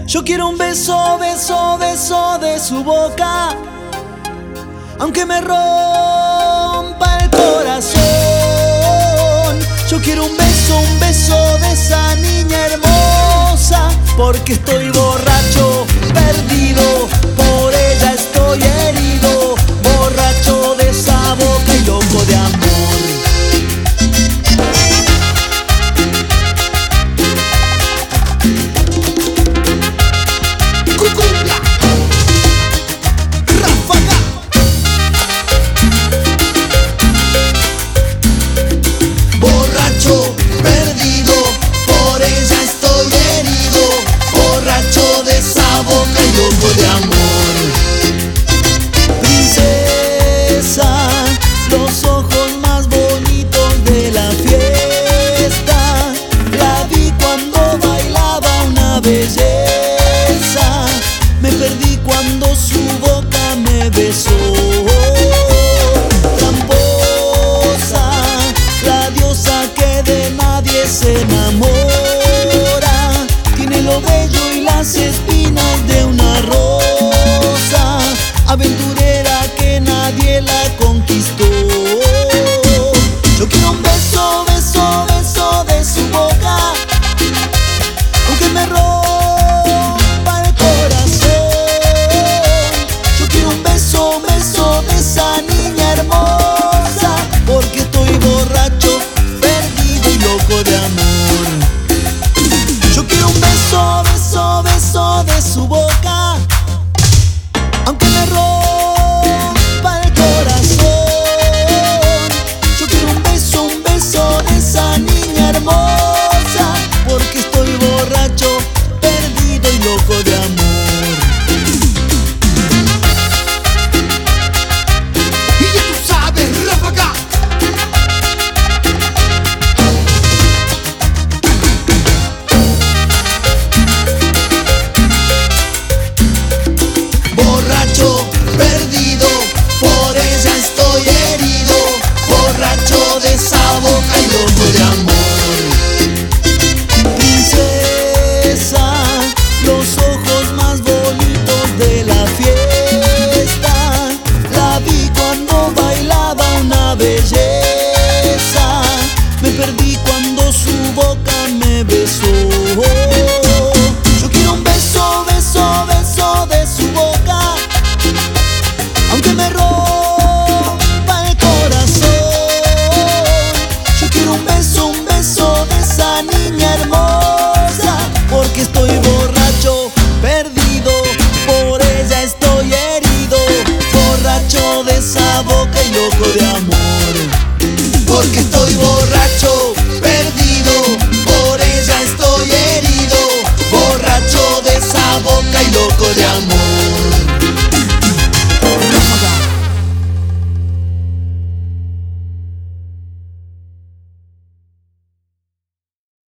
Yo quiero un beso, beso, beso de su boca, aunque me rompa el corazón. Yo quiero un beso de esa niña hermosa, porque estoy borracho, perdido, por ella estoy herido, borracho de esa boca y loco de amor. Los ojos más bonitos de la fiesta, la vi cuando bailaba una belleza. Me perdí cuando su boca me besó. Tramposa, la diosa que de nadie se enamora, tiene lo bello y las espinas de una rosa, aventurera que nadie la conquistó. Yo quiero un beso, beso, beso de su boca, aunque me rompa el corazón. Yo quiero un beso, beso de esa niña hermosa, porque estoy borracho, perdido y loco de amor. Yo quiero un beso, beso, beso de su boca, aunque me rompa el corazón. Yo quiero un beso de esa niña hermosa, porque estoy borracho, perdido y loco de amor. Y ya tú sabes, ráfaga. Borracho, perdido, por ella estoy herido, borracho de esa boca y loco de amor. Princesa, los ojos más bonitos de la fiesta, la vi cuando bailaba una belleza. Me perdí cuando su boca me besó. Yo quiero un beso, beso, beso de su boca, aunque me rompa el corazón. Yo quiero un beso de esa niña hermosa, porque estoy borracho, perdido, por ella estoy herido, borracho de esa boca y loco de amor.